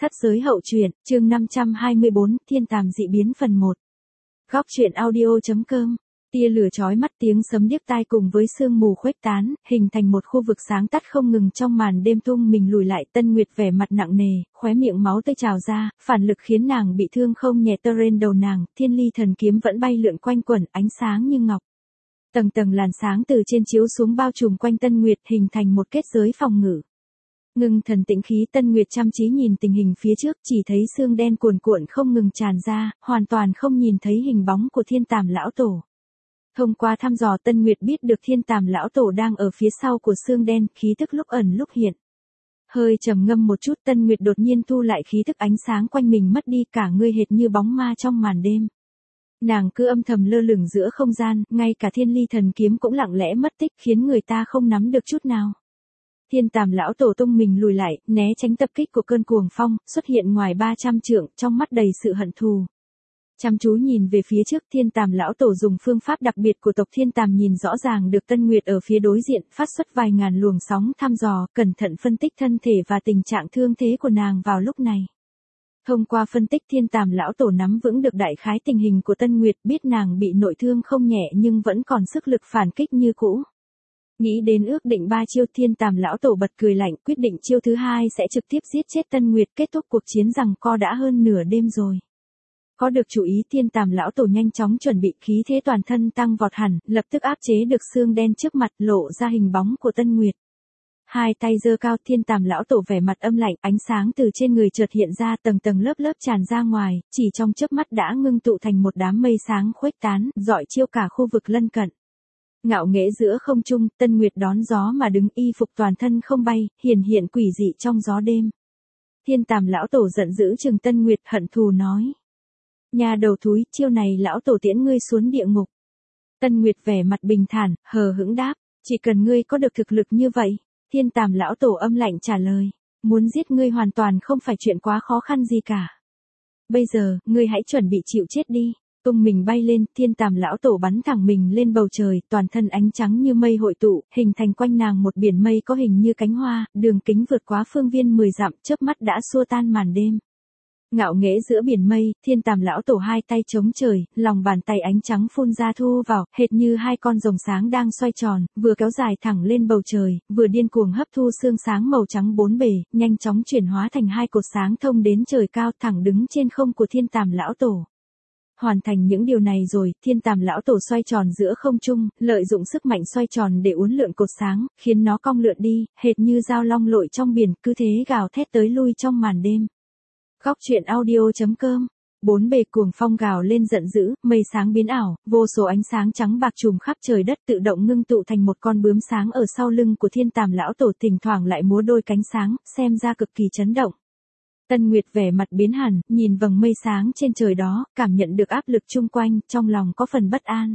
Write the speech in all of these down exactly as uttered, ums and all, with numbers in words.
Thất giới hậu truyện, chương năm trăm hai mươi bốn, Thiên Tàm dị biến phần một. Góc truyện audio.com. Tia lửa chói mắt, tiếng sấm điếc tai cùng với sương mù khuếch tán, hình thành một khu vực sáng tắt không ngừng trong màn đêm. Tung mình lùi lại, Tân Nguyệt vẻ mặt nặng nề, khóe miệng máu tươi trào ra, phản lực khiến nàng bị thương không nhẹ. Tơ trên đầu nàng, thiên ly thần kiếm vẫn bay lượn quanh quẩn, ánh sáng như ngọc. Tầng tầng làn sáng từ trên chiếu xuống bao trùm quanh Tân Nguyệt, hình thành một kết giới phòng ngự. Ngưng thần tĩnh khí, Tân Nguyệt chăm chí nhìn tình hình phía trước, chỉ thấy sương đen cuồn cuộn không ngừng tràn ra, hoàn toàn không nhìn thấy hình bóng của Thiên Tàm lão tổ. Thông qua thăm dò, Tân Nguyệt biết được Thiên Tàm lão tổ đang ở phía sau của sương đen, khí tức lúc ẩn lúc hiện. Hơi trầm ngâm một chút, Tân Nguyệt đột nhiên thu lại khí tức, ánh sáng quanh mình mất đi, cả người hệt như bóng ma trong màn đêm. Nàng cứ âm thầm lơ lửng giữa không gian, ngay cả thiên ly thần kiếm cũng lặng lẽ mất tích, khiến người ta không nắm được chút nào. Thiên Tàm lão tổ tung mình lùi lại, né tránh tập kích của cơn cuồng phong, xuất hiện ngoài ba trăm trượng, trong mắt đầy sự hận thù. Chăm chú nhìn về phía trước, Thiên Tàm lão tổ dùng phương pháp đặc biệt của tộc Thiên Tàm nhìn rõ ràng được Tân Nguyệt ở phía đối diện, phát xuất vài ngàn luồng sóng thăm dò, cẩn thận phân tích thân thể và tình trạng thương thế của nàng vào lúc này. Thông qua phân tích, Thiên Tàm lão tổ nắm vững được đại khái tình hình của Tân Nguyệt, biết nàng bị nội thương không nhẹ nhưng vẫn còn sức lực phản kích như cũ. Nghĩ đến ước định ba chiêu, Thiên Tàm lão tổ bật cười lạnh, quyết định chiêu thứ hai sẽ trực tiếp giết chết Tân Nguyệt, kết thúc cuộc chiến giằng co đã hơn nửa đêm rồi. Có được chủ ý, Thiên Tàm lão tổ nhanh chóng chuẩn bị, khí thế toàn thân tăng vọt hẳn, lập tức áp chế được sương đen trước mặt, lộ ra hình bóng của Tân Nguyệt. Hai tay giơ cao, Thiên Tàm lão tổ vẻ mặt âm lạnh, ánh sáng từ trên người chợt hiện ra, tầng tầng lớp lớp tràn ra ngoài, chỉ trong chớp mắt đã ngưng tụ thành một đám mây sáng khuếch tán, rọi chiếu cả khu vực lân cận. Ngạo nghễ giữa không trung, Tân Nguyệt đón gió mà đứng, y phục toàn thân không bay, hiển hiện quỷ dị trong gió đêm. Thiên Tàm lão tổ giận dữ trừng Tân Nguyệt, hận thù nói: "Nhà đầu thúi, chiêu này lão tổ tiễn ngươi xuống địa ngục." Tân Nguyệt vẻ mặt bình thản, hờ hững đáp: "Chỉ cần ngươi có được thực lực như vậy." Thiên Tàm lão tổ âm lạnh trả lời: "Muốn giết ngươi hoàn toàn không phải chuyện quá khó khăn gì cả. Bây giờ, ngươi hãy chuẩn bị chịu chết đi." Tung mình bay lên, Thiên Tàm lão tổ bắn thẳng mình lên bầu trời, toàn thân ánh trắng như mây hội tụ, hình thành quanh nàng một biển mây có hình như cánh hoa, đường kính vượt quá phương viên mười dặm, chớp mắt đã xua tan màn đêm. Ngạo nghễ giữa biển mây, Thiên Tàm lão tổ hai tay chống trời, lòng bàn tay ánh trắng phun ra thu vào, hệt như hai con rồng sáng đang xoay tròn, vừa kéo dài thẳng lên bầu trời, vừa điên cuồng hấp thu sương sáng màu trắng bốn bề, nhanh chóng chuyển hóa thành hai cột sáng thông đến trời cao, thẳng đứng trên không của Thiên Tàm lão tổ. Hoàn thành những điều này rồi, Thiên Tàm lão tổ xoay tròn giữa không trung, lợi dụng sức mạnh xoay tròn để uốn lượn cột sáng, khiến nó cong lượn đi, hệt như dao long lội trong biển, cứ thế gào thét tới lui trong màn đêm. Góc truyện audio.com. Bốn bề cuồng phong gào lên giận dữ, mây sáng biến ảo, vô số ánh sáng trắng bạc trùm khắp trời đất, tự động ngưng tụ thành một con bướm sáng ở sau lưng của Thiên Tàm lão tổ, thỉnh thoảng lại múa đôi cánh sáng, xem ra cực kỳ chấn động. Tân Nguyệt vẻ mặt biến hẳn, nhìn vầng mây sáng trên trời đó, cảm nhận được áp lực chung quanh, trong lòng có phần bất an.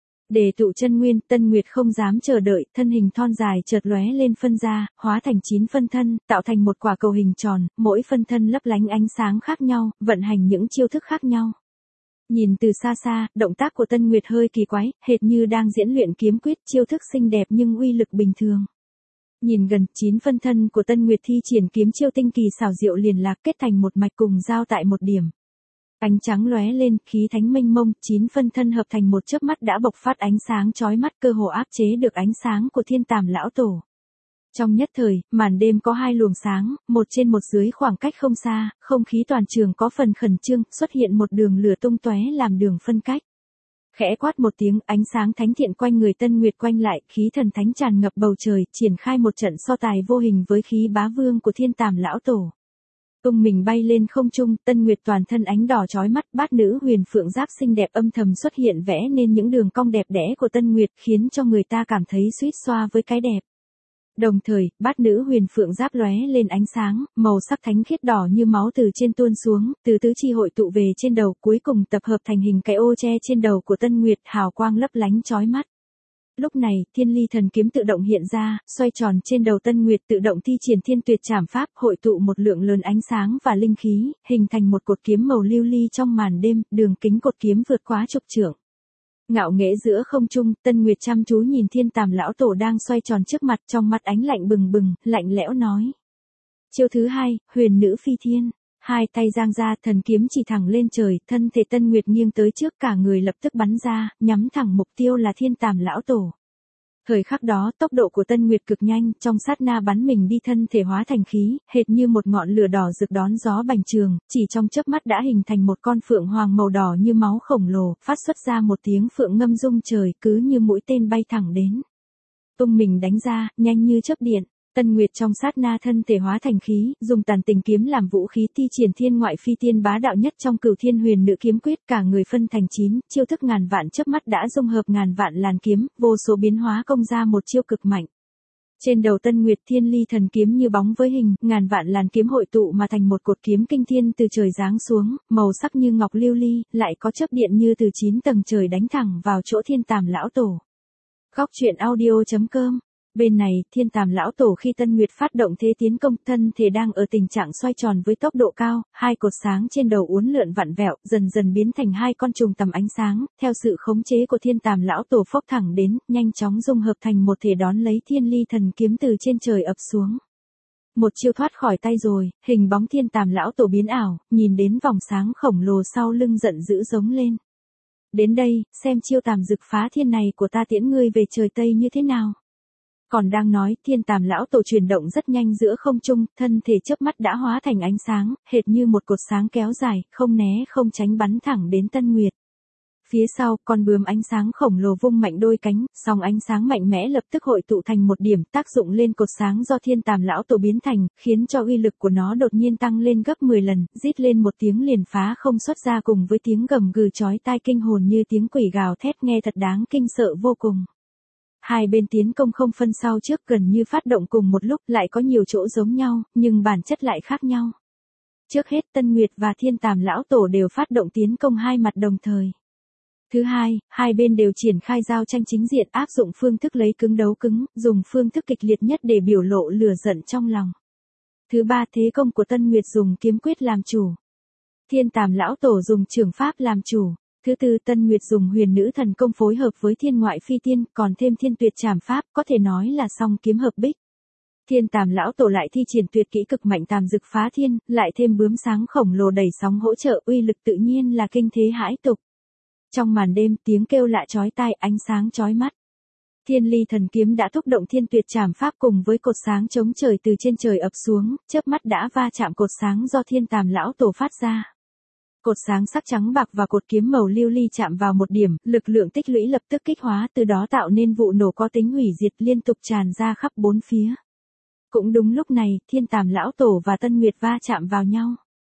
Để tụ chân nguyên, Tân Nguyệt không dám chờ đợi, thân hình thon dài chợt lóe lên phân ra, hóa thành chín phân thân, tạo thành một quả cầu hình tròn, mỗi phân thân lấp lánh ánh sáng khác nhau, vận hành những chiêu thức khác nhau. Nhìn từ xa xa, động tác của Tân Nguyệt hơi kỳ quái, hệt như đang diễn luyện kiếm quyết, chiêu thức xinh đẹp nhưng uy lực bình thường. Nhìn gần, chín phân thân của Tân Nguyệt thi triển kiếm chiêu tinh kỳ xảo diệu liền lạc, kết thành một mạch cùng giao tại một điểm. Ánh trắng lóe lên, khí thánh mênh mông, chín phân thân hợp thành một chớp mắt đã bộc phát ánh sáng chói mắt, cơ hồ áp chế được ánh sáng của Thiên Tàm lão tổ. Trong nhất thời, màn đêm có hai luồng sáng, một trên một dưới, khoảng cách không xa, không khí toàn trường có phần khẩn trương, xuất hiện một đường lửa tung tóe làm đường phân cách. Khẽ quát một tiếng, ánh sáng thánh thiện quanh người Tân Nguyệt quanh lại, khí thần thánh tràn ngập bầu trời, triển khai một trận so tài vô hình với khí bá vương của Thiên Tàm lão tổ. Tung mình bay lên không trung, Tân Nguyệt toàn thân ánh đỏ chói mắt, bát nữ huyền phượng giáp xinh đẹp âm thầm xuất hiện, vẽ nên những đường cong đẹp đẽ của Tân Nguyệt, khiến cho người ta cảm thấy suýt xoa với cái đẹp. Đồng thời, bát nữ huyền phượng giáp lóe lên ánh sáng, màu sắc thánh khiết đỏ như máu từ trên tuôn xuống, từ tứ chi hội tụ về trên đầu, cuối cùng tập hợp thành hình cái ô che trên đầu của Tân Nguyệt, hào quang lấp lánh chói mắt. Lúc này, thiên ly thần kiếm tự động hiện ra, xoay tròn trên đầu Tân Nguyệt, tự động thi triển thiên tuyệt trảm pháp, hội tụ một lượng lớn ánh sáng và linh khí, hình thành một cột kiếm màu lưu ly trong màn đêm, đường kính cột kiếm vượt quá chục trượng. Ngạo nghễ giữa không trung, Tân Nguyệt chăm chú nhìn Thiên Tàm lão tổ đang xoay tròn trước mặt, trong mắt ánh lạnh bừng bừng, lạnh lẽo nói: "Chiêu thứ hai, huyền nữ phi thiên." hai tay giang ra, thần kiếm chỉ thẳng lên trời, thân thể Tân Nguyệt nghiêng tới trước, cả người lập tức bắn ra, nhắm thẳng mục tiêu là Thiên Tàm lão tổ. Thời khắc đó, tốc độ của Tân Nguyệt cực nhanh, trong sát na bắn mình đi, thân thể hóa thành khí, hệt như một ngọn lửa đỏ rực đón gió bành trường, chỉ trong chớp mắt đã hình thành một con phượng hoàng màu đỏ như máu khổng lồ, phát xuất ra một tiếng phượng ngâm rung trời, cứ như mũi tên bay thẳng đến. Tung mình đánh ra, nhanh như chớp điện. Tân Nguyệt trong sát na thân thể hóa thành khí, dùng Tàn Tình kiếm làm vũ khí, thi triển thiên ngoại phi tiên bá đạo nhất trong Cửu Thiên Huyền Nữ kiếm quyết, cả người phân thành chín, chiêu thức ngàn vạn chớp mắt đã dung hợp ngàn vạn làn kiếm, vô số biến hóa công ra một chiêu cực mạnh. Trên đầu Tân Nguyệt Thiên Ly thần kiếm như bóng với hình, ngàn vạn làn kiếm hội tụ mà thành một cột kiếm kinh thiên từ trời giáng xuống, màu sắc như ngọc lưu ly, lại có chớp điện như từ chín tầng trời đánh thẳng vào chỗ Thiên Tàm lão tổ. Góc truyện audio chấm com. Bên này, Thiên Tàm lão tổ khi Tân Nguyệt phát động thế tiến công, thân thể đang ở tình trạng xoay tròn với tốc độ cao, hai cột sáng trên đầu uốn lượn vặn vẹo, dần dần biến thành hai con trùng tầm ánh sáng, theo sự khống chế của Thiên Tàm lão tổ phốc thẳng đến, nhanh chóng dung hợp thành một thể đón lấy Thiên Ly thần kiếm từ trên trời ập xuống. Một chiêu thoát khỏi tay rồi, hình bóng Thiên Tàm lão tổ biến ảo, nhìn đến vòng sáng khổng lồ sau lưng giận dữ giống lên. Đến đây, xem chiêu Tàm Dực Phá Thiên này của ta tiễn ngươi về trời Tây như thế nào. Còn đang nói, Thiên Tàm lão tổ chuyển động rất nhanh giữa không trung, thân thể chớp mắt đã hóa thành ánh sáng, hệt như một cột sáng kéo dài, không né không tránh bắn thẳng đến Tân Nguyệt. Phía sau, con bướm ánh sáng khổng lồ vung mạnh đôi cánh, sóng ánh sáng mạnh mẽ lập tức hội tụ thành một điểm, tác dụng lên cột sáng do Thiên Tàm lão tổ biến thành, khiến cho uy lực của nó đột nhiên tăng lên gấp mười lần, rít lên một tiếng liền phá không xuất ra, cùng với tiếng gầm gừ chói tai kinh hồn như tiếng quỷ gào thét, nghe thật đáng kinh sợ vô cùng. Hai bên tiến công không phân sau trước, gần như phát động cùng một lúc, lại có nhiều chỗ giống nhau, nhưng bản chất lại khác nhau. Trước hết, Tân Nguyệt và Thiên Tàm lão tổ đều phát động tiến công hai mặt đồng thời. Thứ hai, hai bên đều triển khai giao tranh chính diện, áp dụng phương thức lấy cứng đấu cứng, dùng phương thức kịch liệt nhất để biểu lộ lửa giận trong lòng. Thứ ba, thế công của Tân Nguyệt dùng kiếm quyết làm chủ. Thiên Tàm lão tổ dùng trường pháp làm chủ. Thứ tư, Tân Nguyệt dùng huyền nữ thần công phối hợp với thiên ngoại phi tiên, còn thêm thiên tuyệt trảm pháp, có thể nói là song kiếm hợp bích. Thiên Tàm lão tổ lại thi triển tuyệt kỹ cực mạnh Tàm Dực Phá Thiên, lại thêm bướm sáng khổng lồ đẩy sóng hỗ trợ, uy lực tự nhiên là kinh thế hãi tục. Trong màn đêm, tiếng kêu lạ chói tai, ánh sáng chói mắt. Thiên Ly thần kiếm đã thúc động thiên tuyệt trảm pháp cùng với cột sáng chống trời từ trên trời ập xuống, chớp mắt đã va chạm cột sáng do Thiên Tàm lão tổ phát ra. Cột sáng sắc trắng bạc và cột kiếm màu lưu ly chạm vào một điểm, lực lượng tích lũy lập tức kích hóa, từ đó tạo nên vụ nổ có tính hủy diệt liên tục tràn ra khắp bốn phía. Cũng đúng lúc này, Thiên Tàm lão tổ và Tân Nguyệt va chạm vào nhau.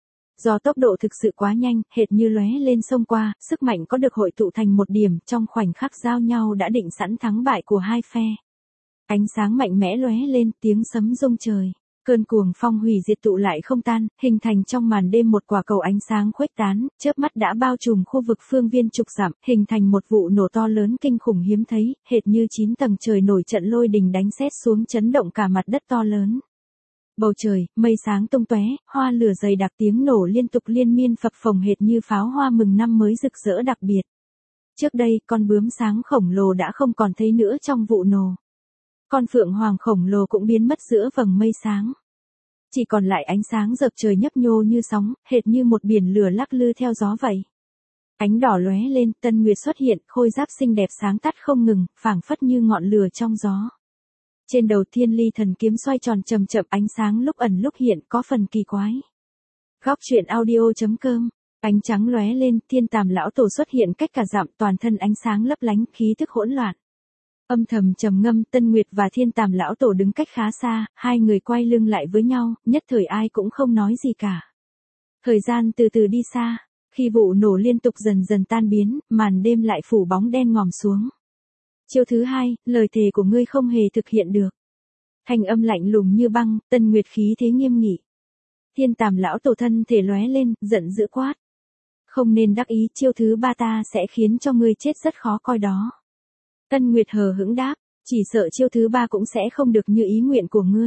Do tốc độ thực sự quá nhanh, hệt như lóe lên xông qua, sức mạnh có được hội tụ thành một điểm, trong khoảnh khắc giao nhau đã định sẵn thắng bại của hai phe. Ánh sáng mạnh mẽ lóe lên, tiếng sấm rung trời. Cơn cuồng phong hủy diệt tụ lại không tan, hình thành trong màn đêm một quả cầu ánh sáng khuếch tán, chớp mắt đã bao trùm khu vực phương viên chục dặm, hình thành một vụ nổ to lớn kinh khủng hiếm thấy, hệt như chín tầng trời nổi trận lôi đình đánh sét xuống, chấn động cả mặt đất to lớn. Bầu trời, mây sáng tung tóe, hoa lửa dày đặc, tiếng nổ liên tục liên miên phập phồng hệt như pháo hoa mừng năm mới rực rỡ đặc biệt. Trước đây, con bướm sáng khổng lồ đã không còn thấy nữa trong vụ nổ. Con phượng hoàng khổng lồ cũng biến mất giữa vầng mây sáng. Chỉ còn lại ánh sáng rợp trời nhấp nhô như sóng, hệt như một biển lửa lắc lư theo gió vậy. Ánh đỏ lóe lên, Tân Nguyệt xuất hiện, khôi giáp xinh đẹp sáng tắt không ngừng, phảng phất như ngọn lửa trong gió. Trên đầu Thiên Ly thần kiếm xoay tròn chậm chậm, ánh sáng lúc ẩn lúc hiện, có phần kỳ quái. Góc truyện audio chấm com. Ánh trắng lóe lên, Thiên Tàm lão tổ xuất hiện cách cả dặm, toàn thân ánh sáng lấp lánh, khí tức hỗn loạn. Âm thầm trầm ngâm, Tân Nguyệt và Thiên Tàm lão tổ đứng cách khá xa, hai người quay lưng lại với nhau, nhất thời ai cũng không nói gì cả. Thời gian từ từ đi xa, khi vụ nổ liên tục dần dần tan biến, màn đêm lại phủ bóng đen ngòm xuống. Chiêu thứ hai, lời thề của ngươi không hề thực hiện được. Thanh âm lạnh lùng như băng, Tân Nguyệt khí thế nghiêm nghị. Thiên Tàm lão tổ thân thể lóe lên, giận dữ quát. Không nên đắc ý, chiêu thứ ba ta sẽ khiến cho ngươi chết rất khó coi đó. Tân Nguyệt hờ hững đáp, chỉ sợ chiêu thứ ba cũng sẽ không được như ý nguyện của ngươi.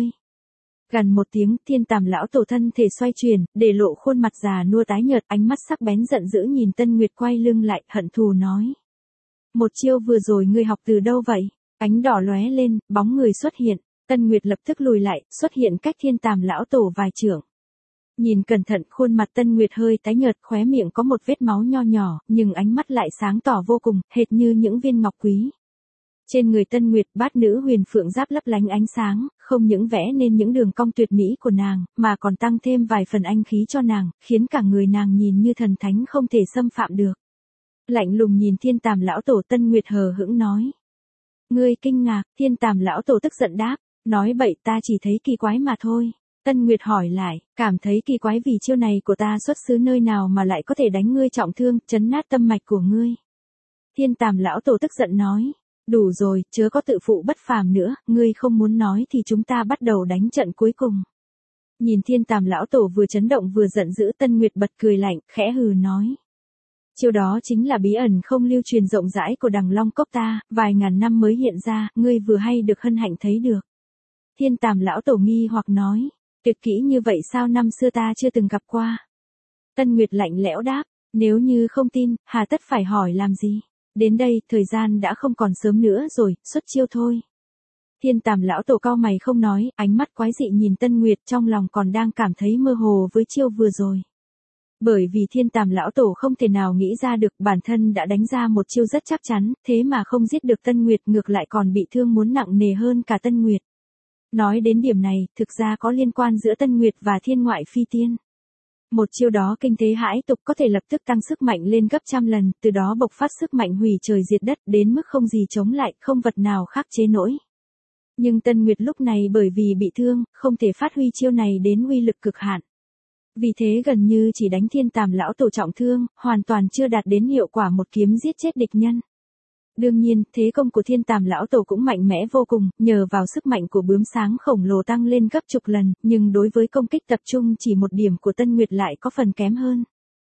Gần một tiếng, Thiên Tàm lão tổ thân thể xoay chuyển, để lộ khuôn mặt già nua tái nhợt, ánh mắt sắc bén giận dữ nhìn Tân Nguyệt quay lưng lại, hận thù nói. Một chiêu vừa rồi ngươi học từ đâu vậy? Ánh đỏ lóe lên, bóng người xuất hiện, Tân Nguyệt lập tức lùi lại, xuất hiện cách Thiên Tàm lão tổ vài trượng. Nhìn cẩn thận khuôn mặt Tân Nguyệt hơi tái nhợt, khóe miệng có một vết máu nho nhỏ, nhưng ánh mắt lại sáng tỏ vô cùng, hệt như những viên ngọc quý. Trên người Tân Nguyệt, bát nữ huyền phượng giáp lấp lánh ánh sáng, không những vẽ nên những đường cong tuyệt mỹ của nàng, mà còn tăng thêm vài phần anh khí cho nàng, khiến cả người nàng nhìn như thần thánh không thể xâm phạm được. Lạnh lùng nhìn Thiên Tàm lão tổ, Tân Nguyệt hờ hững nói. Ngươi kinh ngạc? Thiên Tàm lão tổ tức giận đáp, nói bậy, ta chỉ thấy kỳ quái mà thôi. Tân Nguyệt hỏi lại, cảm thấy kỳ quái vì chiêu này của ta xuất xứ nơi nào mà lại có thể đánh ngươi trọng thương, chấn nát tâm mạch của ngươi. Thiên Tàm lão tổ tức giận nói, đủ rồi, chớ có tự phụ bất phàm nữa, ngươi không muốn nói thì chúng ta bắt đầu đánh trận cuối cùng. Nhìn Thiên Tàm lão tổ vừa chấn động vừa giận dữ, Tân Nguyệt bật cười lạnh, khẽ hừ nói. Chiêu đó chính là bí ẩn không lưu truyền rộng rãi của Đằng Long Cốc ta, vài ngàn năm mới hiện ra, ngươi vừa hay được hân hạnh thấy được. Thiên Tàm lão tổ nghi hoặc nói, tuyệt kỹ như vậy sao năm xưa ta chưa từng gặp qua. Tân Nguyệt lạnh lẽo đáp, nếu như không tin, hà tất phải hỏi làm gì. Đến đây, thời gian đã không còn sớm nữa rồi, xuất chiêu thôi. Thiên Tàm lão tổ cau mày không nói, ánh mắt quái dị nhìn Tân Nguyệt, trong lòng còn đang cảm thấy mơ hồ với chiêu vừa rồi. Bởi vì Thiên Tàm lão tổ không thể nào nghĩ ra được bản thân đã đánh ra một chiêu rất chắc chắn, thế mà không giết được Tân Nguyệt, ngược lại còn bị thương muốn nặng nề hơn cả Tân Nguyệt. Nói đến điểm này, thực ra có liên quan giữa Tân Nguyệt và Thiên Ngoại Phi Tiên. Một chiêu đó kinh thế hãi tục, có thể lập tức tăng sức mạnh lên gấp trăm lần, từ đó bộc phát sức mạnh hủy trời diệt đất đến mức không gì chống lại, không vật nào khắc chế nổi. Nhưng Tân Nguyệt lúc này bởi vì bị thương, không thể phát huy chiêu này đến uy lực cực hạn. Vì thế gần như chỉ đánh Thiên Tàm lão tổ trọng thương, hoàn toàn chưa đạt đến hiệu quả một kiếm giết chết địch nhân. Đương nhiên, thế công của Thiên Tàm lão tổ cũng mạnh mẽ vô cùng, nhờ vào sức mạnh của bướm sáng khổng lồ tăng lên gấp chục lần, nhưng đối với công kích tập trung chỉ một điểm của Tân Nguyệt lại có phần kém hơn.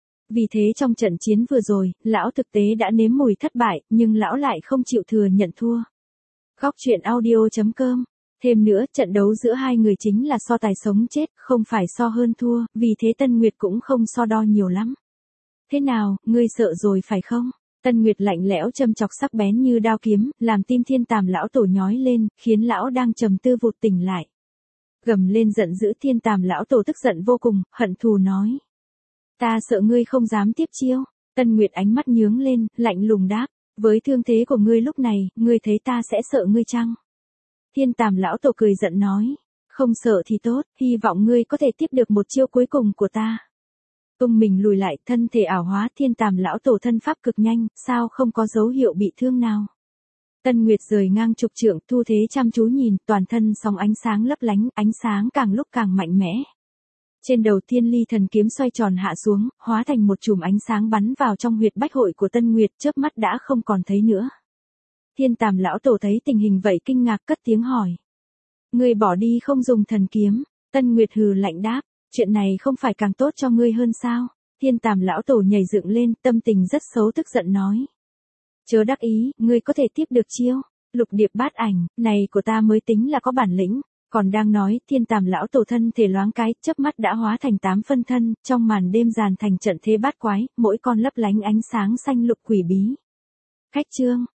Vì thế trong trận chiến vừa rồi, lão thực tế đã nếm mùi thất bại, nhưng lão lại không chịu thừa nhận thua. Góc truyện audio chấm com. Thêm nữa, trận đấu giữa hai người chính là so tài sống chết, không phải so hơn thua, vì thế Tân Nguyệt cũng không so đo nhiều lắm. Thế nào, ngươi sợ rồi phải không? Tân Nguyệt lạnh lẽo châm chọc sắc bén như đao kiếm, làm tim Thiên Tàm lão tổ nhói lên, khiến lão đang trầm tư vụt tỉnh lại. Gầm lên giận dữ, Thiên Tàm lão tổ tức giận vô cùng, hận thù nói. Ta sợ ngươi không dám tiếp chiêu. Tân Nguyệt ánh mắt nhướng lên, lạnh lùng đáp, với thương thế của ngươi lúc này, ngươi thấy ta sẽ sợ ngươi chăng? Thiên Tàm lão tổ cười giận nói, không sợ thì tốt, hy vọng ngươi có thể tiếp được một chiêu cuối cùng của ta. Tung mình lùi lại, thân thể ảo hóa, Thiên Tàm lão tổ thân pháp cực nhanh, sao không có dấu hiệu bị thương nào. Tân Nguyệt rời ngang chục trượng, thu thế chăm chú nhìn, toàn thân sóng ánh sáng lấp lánh, ánh sáng càng lúc càng mạnh mẽ. Trên đầu Thiên Ly thần kiếm xoay tròn hạ xuống, hóa thành một chùm ánh sáng bắn vào trong huyệt bách hội của Tân Nguyệt, chớp mắt đã không còn thấy nữa. Thiên Tàm lão tổ thấy tình hình vậy kinh ngạc cất tiếng hỏi. Ngươi bỏ đi không dùng thần kiếm. Tân Nguyệt hừ lạnh đáp, chuyện này không phải càng tốt cho ngươi hơn sao? Thiên Tàm lão tổ nhảy dựng lên, tâm tình rất xấu tức giận nói. Chớ đắc ý, ngươi có thể tiếp được chiêu. Lục điệp bát ảnh, này của ta mới tính là có bản lĩnh. Còn đang nói, Thiên Tàm lão tổ thân thể loáng cái, chớp mắt đã hóa thành tám phân thân, trong màn đêm dàn thành trận thế bát quái, mỗi con lấp lánh ánh sáng xanh lục quỷ bí. Khách chương.